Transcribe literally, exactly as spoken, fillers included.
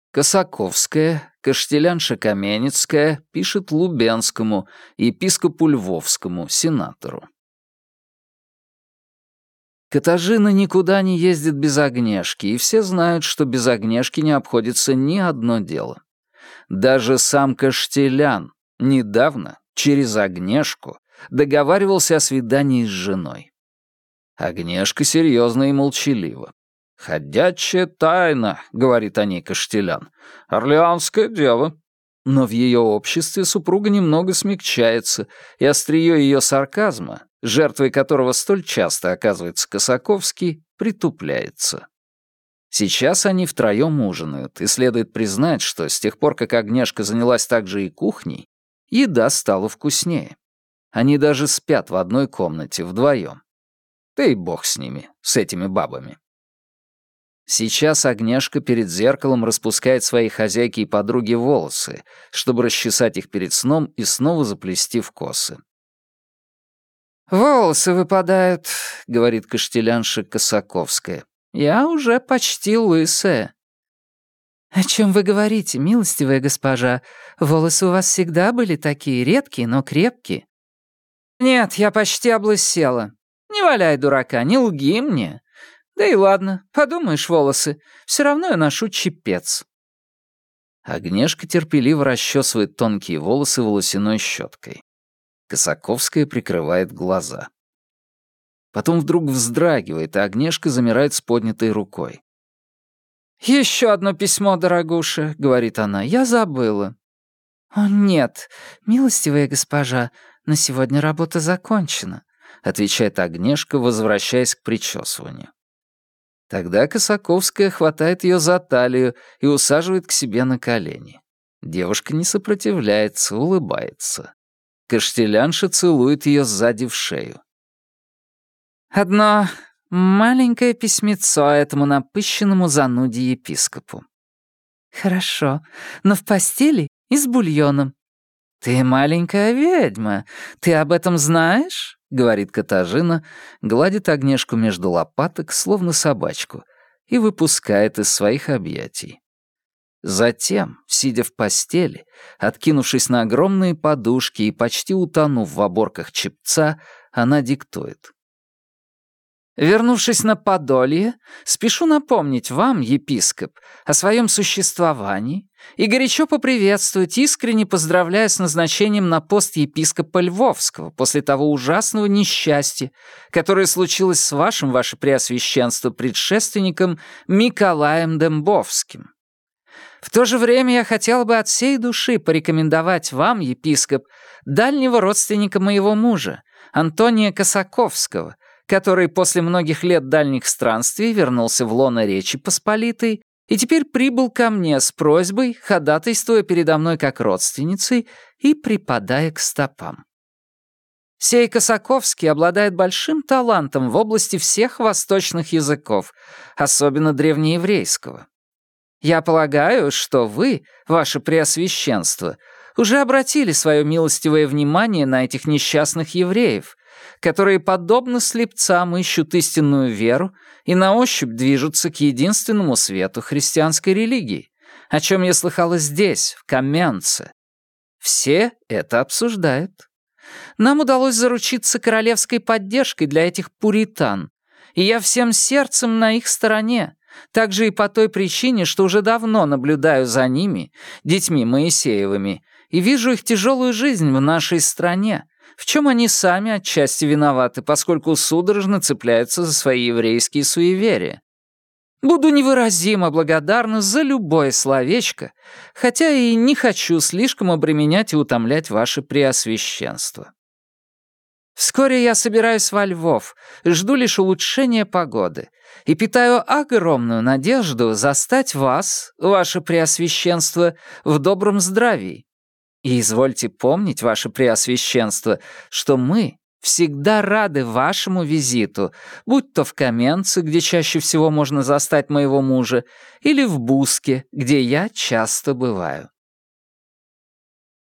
Косаковская, Каштелянша Каменецкая пишет Лубенскому, епископу Львовскому, сенатору. Катажина никуда не ездит без Агнешки, и все знают, что без Агнешки не обходится ни одно дело. Даже сам Каштелян недавно, через Агнешку, договаривался о свидании с женой. Агнешка серьезно и молчалива. «Ходячая тайна», — говорит о ней Каштелян, — «орлеанское дело». Но в ее обществе супруга немного смягчается, и острие ее сарказма, жертвой которого столь часто оказывается Косаковский, притупляется. Сейчас они втроем ужинают, и следует признать, что с тех пор, как Агнешка занялась также и кухней, еда стала вкуснее. Они даже спят в одной комнате вдвоем. Да и бог с ними, с этими бабами. Сейчас Агнешка перед зеркалом распускает своей хозяйке и подруге волосы, чтобы расчесать их перед сном и снова заплести в косы. «Волосы выпадают», — говорит каштелянша Косаковская. «Я уже почти лысая». «О чем вы говорите, милостивая госпожа? Волосы у вас всегда были такие редкие, но крепкие». «Нет, я почти облысела. Не валяй дурака, не лги мне. Да и ладно, подумаешь, волосы. Все равно я ношу чепец». Агнешка терпеливо расчесывает тонкие волосы волосяной щеткой. Косаковская прикрывает глаза. Потом вдруг вздрагивает, а Агнешка замирает с поднятой рукой. «Еще одно письмо, дорогуша», — говорит она, — «я забыла». «О, нет, милостивая госпожа, на сегодня работа закончена», — отвечает Агнешка, возвращаясь к причесыванию. Тогда Косаковская хватает ее за талию и усаживает к себе на колени. Девушка не сопротивляется, улыбается. Каштелянша целует ее сзади в шею. «Одно маленькое письмецо этому напыщенному зануде епископу». «Хорошо, но в постели и с бульоном». «Ты маленькая ведьма, ты об этом знаешь?» — говорит Катажина, гладит Агнешку между лопаток, словно собачку, и выпускает из своих объятий. Затем, сидя в постели, откинувшись на огромные подушки и почти утонув в оборках чепца, она диктует. «Вернувшись на Подолье, спешу напомнить вам, епископ, о своем существовании и горячо поприветствовать, искренне поздравляя с назначением на пост епископа Львовского после того ужасного несчастья, которое случилось с вашим, ваше преосвященство, предшественником Миколаем Дембовским. В то же время я хотела бы от всей души порекомендовать вам, епископ, дальнего родственника моего мужа, Антония Косаковского, который после многих лет дальних странствий вернулся в лоно Речи Посполитой и теперь прибыл ко мне с просьбой, ходатайствуя передо мной как родственницей и припадая к стопам. Сей Косаковский обладает большим талантом в области всех восточных языков, особенно древнееврейского. Я полагаю, что вы, ваше преосвященство, уже обратили свое милостивое внимание на этих несчастных евреев, которые, подобно слепцам, ищут истинную веру и на ощупь движутся к единственному свету христианской религии, о чем я слыхала здесь, в Каменце. Все это обсуждают. Нам удалось заручиться королевской поддержкой для этих пуритан, и я всем сердцем на их стороне, также и по той причине, что уже давно наблюдаю за ними, детьми Моисеевыми, и вижу их тяжелую жизнь в нашей стране, в чем они сами отчасти виноваты, поскольку судорожно цепляются за свои еврейские суеверия. Буду невыразимо благодарна за любое словечко, хотя и не хочу слишком обременять и утомлять ваше преосвященство. Вскоре я собираюсь во Львов, жду лишь улучшения погоды и питаю огромную надежду застать вас, ваше преосвященство, в добром здравии. И извольте помнить, ваше преосвященство, что мы всегда рады вашему визиту, будь то в Каменце, где чаще всего можно застать моего мужа, или в Буске, где я часто бываю.